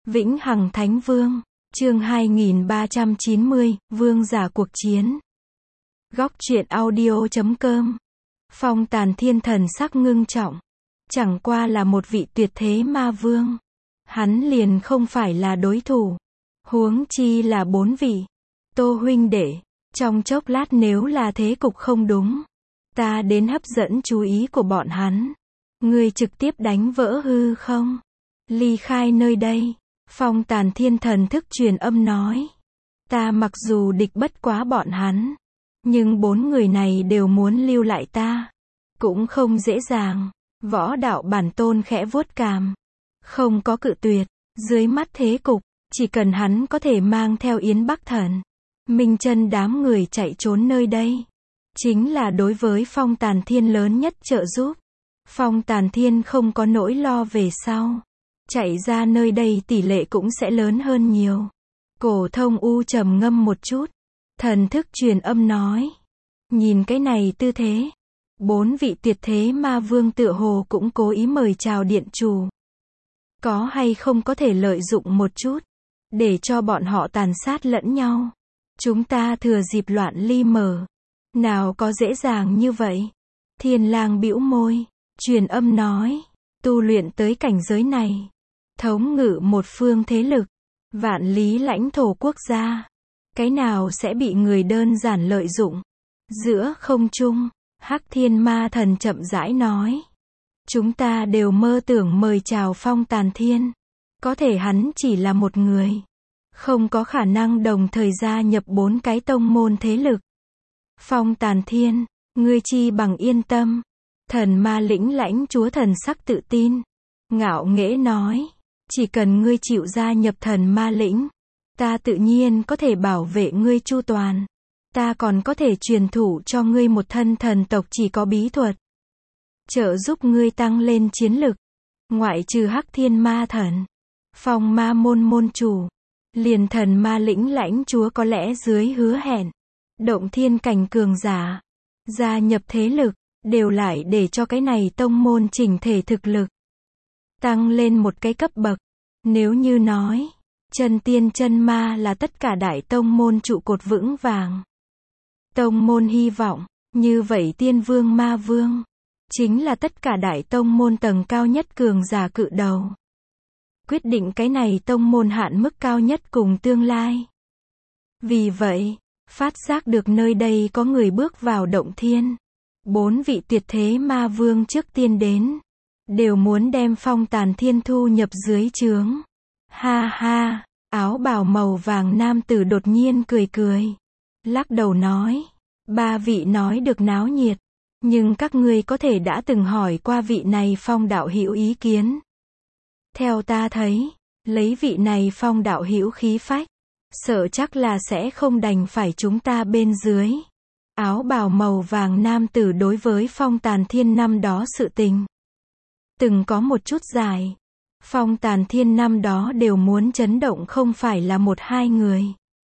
Vĩnh Hằng Thánh Vương, chương 2390, Vương giả cuộc chiến. Góc truyện audio.com. Phong Tàn Thiên thần sắc ngưng trọng. Chẳng qua là một vị tuyệt thế ma vương. Hắn liền không phải là đối thủ. Huống chi là 4 vị. Tô huynh đệ, trong chốc lát nếu là thế cục không đúng, ta đến hấp dẫn chú ý của bọn hắn. Ngươi trực tiếp đánh vỡ hư không? Ly khai nơi đây. Phong Tàn Thiên thần thức truyền âm nói. Ta mặc dù địch bất quá bọn hắn, nhưng 4 người này đều muốn lưu lại ta. Cũng không dễ dàng. Võ đạo bản tôn khẽ vuốt cằm. Không có cự tuyệt. Dưới mắt thế cục, chỉ cần hắn có thể mang theo Yến Bắc Thần, Minh Chân đám người chạy trốn nơi đây, chính là đối với Phong Tàn Thiên lớn nhất trợ giúp. Phong Tàn Thiên không có nỗi lo về sau. Chạy ra nơi đây tỷ lệ cũng sẽ lớn hơn nhiều. Cổ Thông U trầm ngâm một chút. Thần thức truyền âm nói. Nhìn cái này tư thế. 4 vị tuyệt thế ma vương tựa hồ cũng cố ý mời chào điện chủ. Có hay không có thể lợi dụng một chút, để cho bọn họ tàn sát lẫn nhau. Chúng ta thừa dịp loạn ly mở. Nào có dễ dàng như vậy. Thiên Lang bĩu môi, truyền âm nói. Tu luyện tới cảnh giới này, thống ngự một phương thế lực, vạn lý lãnh thổ quốc gia, cái nào sẽ bị người đơn giản lợi dụng? Giữa không trung, Hắc Thiên Ma Thần chậm rãi nói. Chúng ta đều mơ tưởng mời chào Phong Tàn Thiên. Có thể hắn chỉ là một người. Không có khả năng đồng thời gia nhập 4 cái tông môn thế lực. Phong Tàn Thiên, ngươi chi bằng yên tâm. Thần ma lĩnh lãnh chúa thần sắc tự tin. Ngạo nghễ nói. Chỉ cần ngươi chịu gia nhập thần ma lĩnh, ta tự nhiên có thể bảo vệ ngươi chu toàn. Ta còn có thể truyền thụ cho ngươi một thân thần tộc chỉ có bí thuật, trợ giúp ngươi tăng lên chiến lực. Ngoại trừ Hắc Thiên Ma Thần, Phong Ma môn môn chủ, liền thần ma lĩnh lãnh chúa có lẽ dưới hứa hẹn động thiên cảnh cường giả gia nhập thế lực, đều lại để cho cái này tông môn chỉnh thể thực lực tăng lên một cái cấp bậc. Nếu như nói, chân tiên chân ma là tất cả đại tông môn trụ cột vững vàng, tông môn hy vọng, như vậy tiên vương ma vương, chính là tất cả đại tông môn tầng cao nhất cường giả cự đầu. Quyết định cái này tông môn hạn mức cao nhất cùng tương lai. Vì vậy, phát giác được nơi đây có người bước vào động thiên. 4 vị tuyệt thế ma vương trước tiên đến, đều muốn đem Phong Tàn Thiên thu nhập dưới trướng. Ha ha, áo bào màu vàng nam tử đột nhiên cười cười. Lắc đầu nói, 3 vị nói được náo nhiệt, nhưng các ngươi có thể đã từng hỏi qua vị này Phong đạo hữu ý kiến. Theo ta thấy, lấy vị này Phong đạo hữu khí phách, sợ chắc là sẽ không đành phải chúng ta bên dưới. Áo bào màu vàng nam tử đối với Phong Tàn Thiên năm đó sự tình từng có một chút dài. Phong Tàn Thiên năm đó đều muốn chấn động không phải là 1-2 người,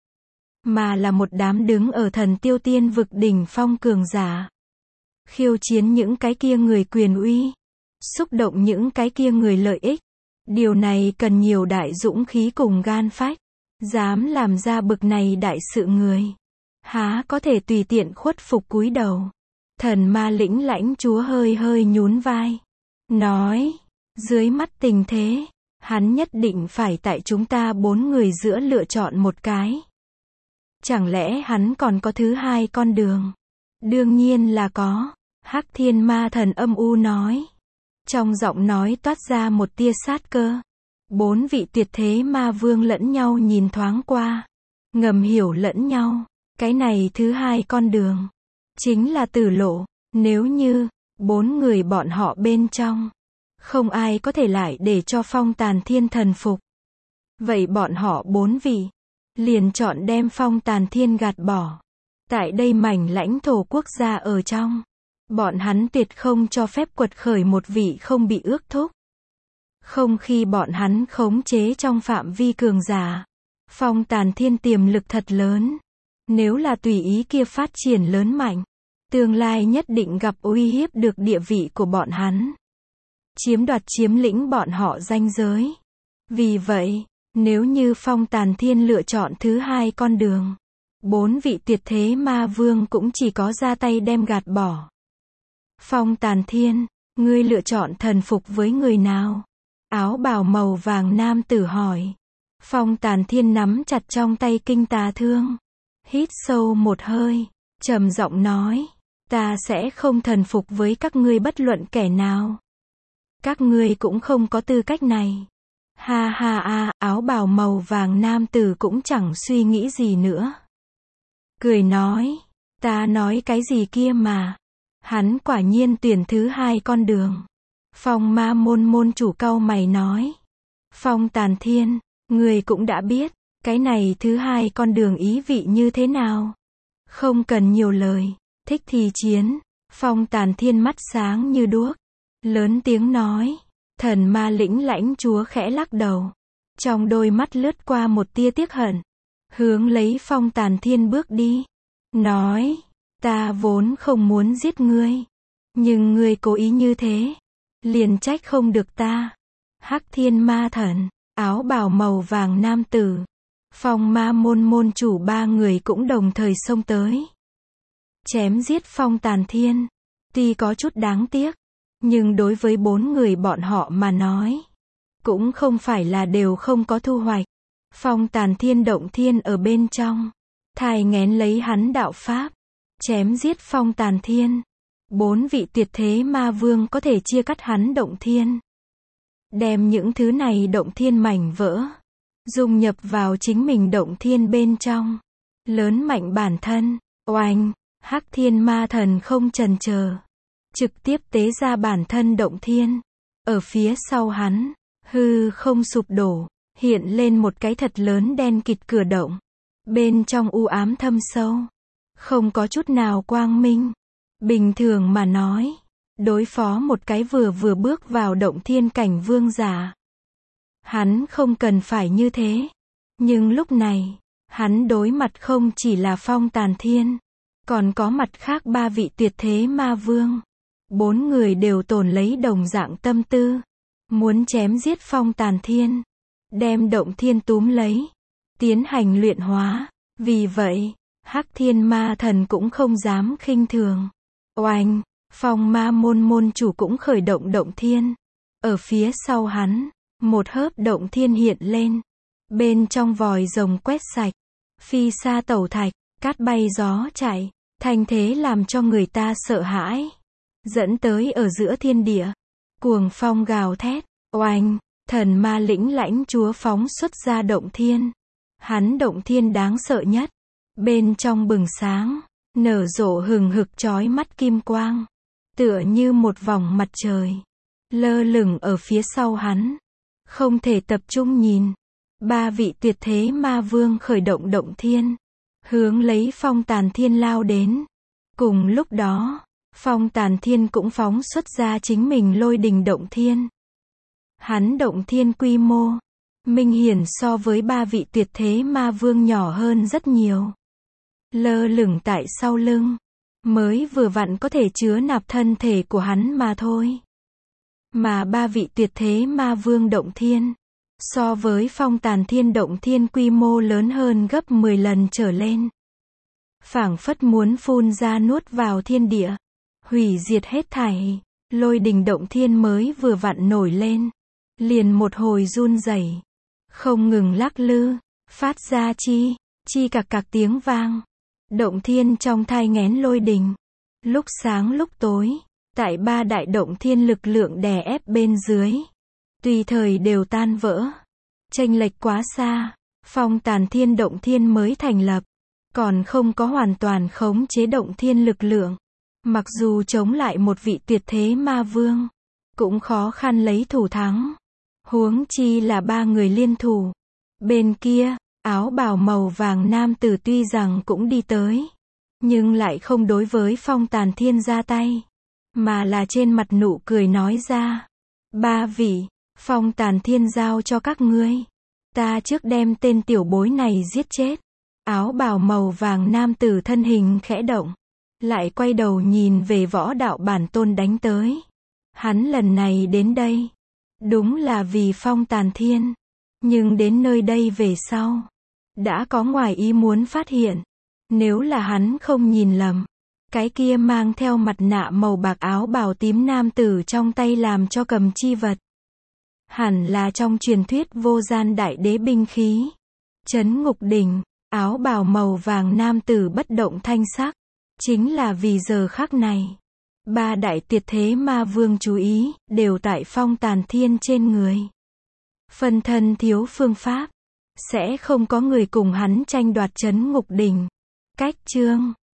mà là một đám đứng ở thần tiêu tiên vực đỉnh phong cường giả. Khiêu chiến những cái kia người quyền uy, xúc động những cái kia người lợi ích. Điều này cần nhiều đại dũng khí cùng gan phách. Dám làm ra bực này đại sự người, há có thể tùy tiện khuất phục cúi đầu. Thần ma lĩnh lãnh chúa hơi hơi nhún vai, nói, dưới mắt tình thế, hắn nhất định phải tại chúng ta 4 người giữa lựa chọn một cái. Chẳng lẽ hắn còn có thứ hai con đường? Đương nhiên là có. Hắc Thiên Ma Thần âm u nói. Trong giọng nói toát ra một tia sát cơ. 4 vị tuyệt thế ma vương lẫn nhau nhìn thoáng qua, ngầm hiểu lẫn nhau. Cái này thứ hai con đường, chính là tử lộ. Nếu như 4 người bọn họ bên trong, không ai có thể lại để cho Phong Tàn Thiên thần phục, vậy bọn họ 4 vị liền chọn đem Phong Tàn Thiên gạt bỏ. Tại đây mảnh lãnh thổ quốc gia ở trong, bọn hắn tuyệt không cho phép quật khởi một vị không bị ước thúc. Không khi bọn hắn khống chế trong phạm vi cường giả. Phong Tàn Thiên tiềm lực thật lớn. Nếu là tùy ý kia phát triển lớn mạnh, tương lai nhất định gặp uy hiếp được địa vị của bọn hắn. Chiếm đoạt chiếm lĩnh bọn họ ranh giới. Vì vậy, Nếu như Phong Tàn Thiên lựa chọn thứ hai con đường, 4 vị tuyệt thế ma vương cũng chỉ có ra tay đem gạt bỏ. Phong Tàn Thiên, ngươi lựa chọn thần phục với người nào? Áo bào màu vàng nam tử hỏi. Phong Tàn Thiên nắm chặt trong tay kinh tà thương. Hít sâu một hơi, trầm giọng nói, ta sẽ không thần phục với các ngươi bất luận kẻ nào. Các ngươi cũng không có tư cách này. Ha ha a, áo bào màu vàng nam tử cũng chẳng suy nghĩ gì nữa. Cười nói, ta nói cái gì kia mà. Hắn quả nhiên tuyển thứ hai con đường. Phong Ma môn môn chủ cau mày nói. Phong Tàn Thiên, người cũng đã biết, cái này thứ hai con đường ý vị như thế nào. Không cần nhiều lời, thích thì chiến. Phong Tàn Thiên mắt sáng như đuốc, lớn tiếng nói. Thần ma lĩnh lãnh chúa khẽ lắc đầu. Trong đôi mắt lướt qua một tia tiếc hận. Hướng lấy Phong Tàn Thiên bước đi. Nói, ta vốn không muốn giết ngươi. Nhưng ngươi cố ý như thế. Liền trách không được ta. Hắc Thiên Ma Thần, áo bào màu vàng nam tử. Phong Ma môn môn chủ 3 người cũng đồng thời xông tới. Chém giết Phong Tàn Thiên. Tuy có chút đáng tiếc. Nhưng đối với 4 người bọn họ mà nói, cũng không phải là đều không có thu hoạch. Phong Tàn Thiên động thiên ở bên trong, thai nghén lấy hắn đạo pháp, chém giết Phong Tàn Thiên. 4 vị tuyệt thế ma vương có thể chia cắt hắn động thiên. Đem những thứ này động thiên mảnh vỡ, dung nhập vào chính mình động thiên bên trong. Lớn mạnh bản thân, oanh, Hắc Thiên Ma Thần không chần chờ. Trực tiếp tế ra bản thân động thiên. Ở phía sau hắn, hư không sụp đổ, hiện lên một cái thật lớn đen kịt cửa động. Bên trong u ám thâm sâu, không có chút nào quang minh. Bình thường mà nói, đối phó một cái vừa bước vào động thiên cảnh vương giả, hắn không cần phải như thế. Nhưng lúc này, hắn đối mặt không chỉ là Phong Tàn Thiên, còn có mặt khác 3 vị tuyệt thế ma vương. 4 người đều tồn lấy đồng dạng tâm tư, muốn chém giết Phong Tàn Thiên, đem động thiên túm lấy, tiến hành luyện hóa. Vì vậy, Hắc Thiên Ma Thần cũng không dám khinh thường. Oanh, Phong Ma môn môn chủ cũng khởi động động thiên. Ở phía sau hắn, một hớp động thiên hiện lên. Bên trong vòi rồng quét sạch, phi sa tẩu thạch, cát bay gió chạy, thành thế làm cho người ta sợ hãi. Dẫn tới ở giữa thiên địa, cuồng phong gào thét. Oanh, thần ma lĩnh lãnh chúa phóng xuất ra động thiên. Hắn động thiên đáng sợ nhất. Bên trong bừng sáng, nở rộ hừng hực chói mắt kim quang. Tựa như một vòng mặt trời. Lơ lửng ở phía sau hắn. Không thể tập trung nhìn. 3 vị tuyệt thế ma vương khởi động động thiên. Hướng lấy Phong Tàn Thiên lao đến. Cùng lúc đó, Phong Tàn Thiên cũng phóng xuất ra chính mình lôi đình động thiên. Hắn động thiên quy mô, minh hiển so với 3 vị tuyệt thế ma vương nhỏ hơn rất nhiều. Lơ lửng tại sau lưng, mới vừa vặn có thể chứa nạp thân thể của hắn mà thôi. Mà 3 vị tuyệt thế ma vương động thiên, so với Phong Tàn Thiên động thiên quy mô lớn hơn gấp 10 lần trở lên. Phảng phất muốn phun ra nuốt vào thiên địa, hủy diệt hết thảy. Lôi đình động thiên mới vừa vặn nổi lên, liền một hồi run rẩy, không ngừng lắc lư, phát ra chi cạc cạc tiếng vang. Động thiên trong thai nghén lôi đình, lúc sáng lúc tối, tại 3 đại động thiên lực lượng đè ép bên dưới, tùy thời đều tan vỡ. Chênh lệch quá xa. Phong Tàn Thiên động thiên mới thành lập, còn không có hoàn toàn khống chế động thiên lực lượng. Mặc dù chống lại một vị tuyệt thế ma vương, cũng khó khăn lấy thủ thắng. Huống chi là 3 người liên thủ. Bên kia, áo bào màu vàng nam tử tuy rằng cũng đi tới, nhưng lại không đối với Phong Tàn Thiên ra tay, mà là trên mặt nụ cười nói ra. 3 vị, Phong Tàn Thiên giao cho các ngươi. Ta trước đem tên tiểu bối này giết chết. Áo bào màu vàng nam tử thân hình khẽ động, lại quay đầu nhìn về Võ Đạo Bản Tôn đánh tới. Hắn lần này đến đây, đúng là vì Phong Tàn Thiên. Nhưng đến nơi đây về sau, đã có ngoài ý muốn phát hiện. Nếu là hắn không nhìn lầm, cái kia mang theo mặt nạ màu bạc áo bào tím nam tử trong tay làm cho cầm chi vật. Hẳn là trong truyền thuyết vô gian đại đế binh khí. Trấn ngục đỉnh, áo bào màu vàng nam tử bất động thanh sắc. Chính là vì giờ khắc này. Ba đại tuyệt thế ma vương chú ý, đều tại Phong Tàn Thiên trên người. Phân thân thiếu phương pháp. Sẽ không có người cùng hắn tranh đoạt trấn ngục đỉnh. Cách chương